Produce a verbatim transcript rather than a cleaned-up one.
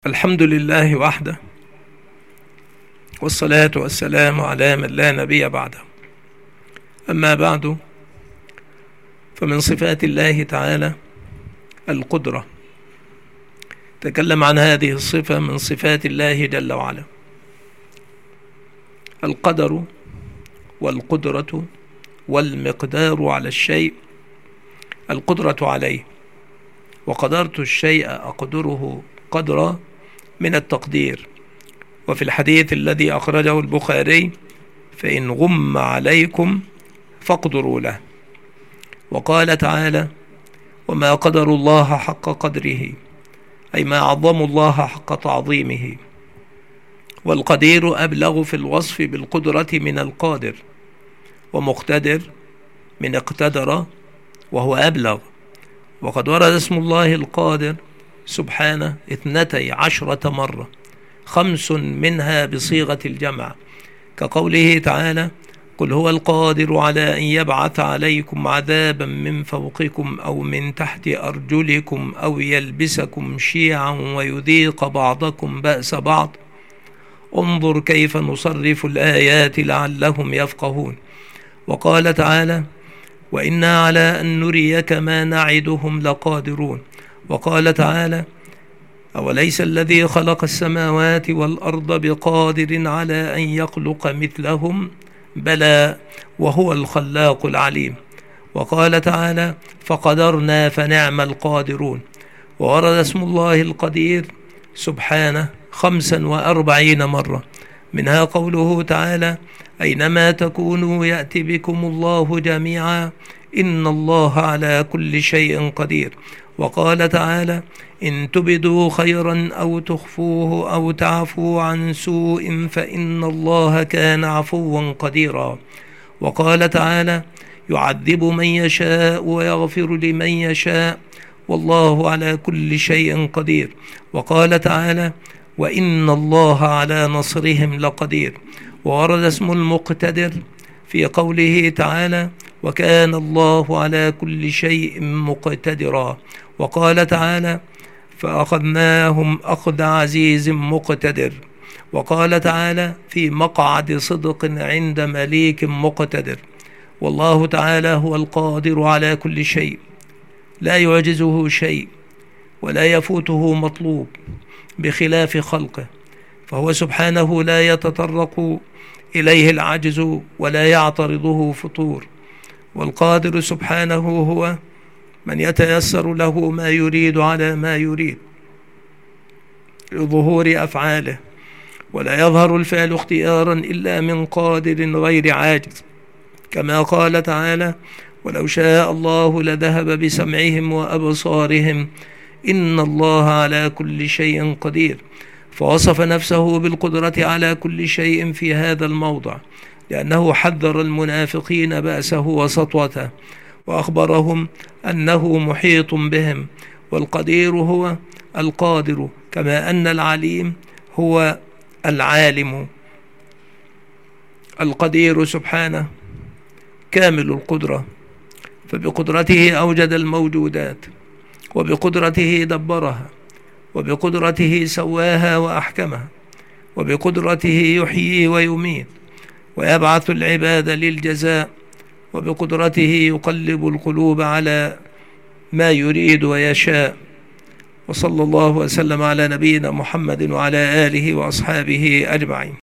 الحمد لله وحده، والصلاة والسلام على من لا نبي بعده. أما بعد، فمن صفات الله تعالى القدرة. تكلم عن هذه الصفة من صفات الله جل وعلا. القدر والقدرة والمقدار على الشيء، القدرة عليه، وقدرت الشيء أقدره قدرا من التقدير. وفي الحديث الذي أخرجه البخاري: فإن غم عليكم فاقدروا له. وقال تعالى: وما قدر الله حق قدره، أي ما عظموا الله حق تعظيمه. والقدير أبلغ في الوصف بالقدرة من القادر، ومقتدر من اقتدر وهو أبلغ. وقد ورد اسم الله القادر سبحانه اثنتي عشرة مرة، خمس منها بصيغة الجمع، كقوله تعالى: قل هو القادر على أن يبعث عليكم عذابا من فوقكم أو من تحت أرجلكم أو يلبسكم شيعا ويذيق بعضكم بأس بعض، انظر كيف نصرف الآيات لعلهم يفقهون. وقال تعالى: وإنا على أن نريك ما نعدهم لقادرون. وقال تعالى: أوليس الذي خلق السماوات والأرض بقادر على أن يخلق مثلهم، بلى وهو الخلاق العليم. وقال تعالى: فقدرنا فنعم القادرون. وورد اسم الله القدير سبحانه خمسا وأربعين مرة، منها قوله تعالى: أينما تكونوا يأتي بكم الله جميعا إن الله على كل شيء قدير. وقال تعالى: إن تبدوا خيرا أو تخفوه أو تعفوا عن سوء فإن الله كان عفوا قديرا. وقال تعالى: يعذب من يشاء ويغفر لمن يشاء والله على كل شيء قدير. وقال تعالى: وإن الله على نصرهم لقدير. وورد اسم المقتدر في قوله تعالى: وكان الله على كل شيء مقتدرا. وقال تعالى: فأخذناهم أخذ عزيز مقتدر. وقال تعالى: في مقعد صدق عند مليك مقتدر. والله تعالى هو القادر على كل شيء، لا يعجزه شيء ولا يفوته مطلوب، بخلاف خلقه، فهو سبحانه لا يتطرق إليه العجز ولا يعترضه فطور. والقادر سبحانه هو من يتيسر له ما يريد على ما يريد لظهور أفعاله، ولا يظهر الفعل اختيارا إلا من قادر غير عاجز، كما قال تعالى: ولو شاء الله لذهب بسمعهم وأبصارهم إن الله على كل شيء قدير. فوصف نفسه بالقدرة على كل شيء في هذا الموضع، لأنه حذر المنافقين بأسه وسطوته، وأخبرهم أنه محيط بهم. والقدير هو القادر، كما أن العليم هو العالم. القدير سبحانه كامل القدرة، فبقدرته أوجد الموجودات، وبقدرته دبرها، وبقدرته سواها وأحكمها، وبقدرته يحيي ويميت ويبعث العباد للجزاء، وبقدرته يقلب القلوب على ما يريد ويشاء. وصلى الله وسلم على نبينا محمد وعلى آله وأصحابه أجمعين.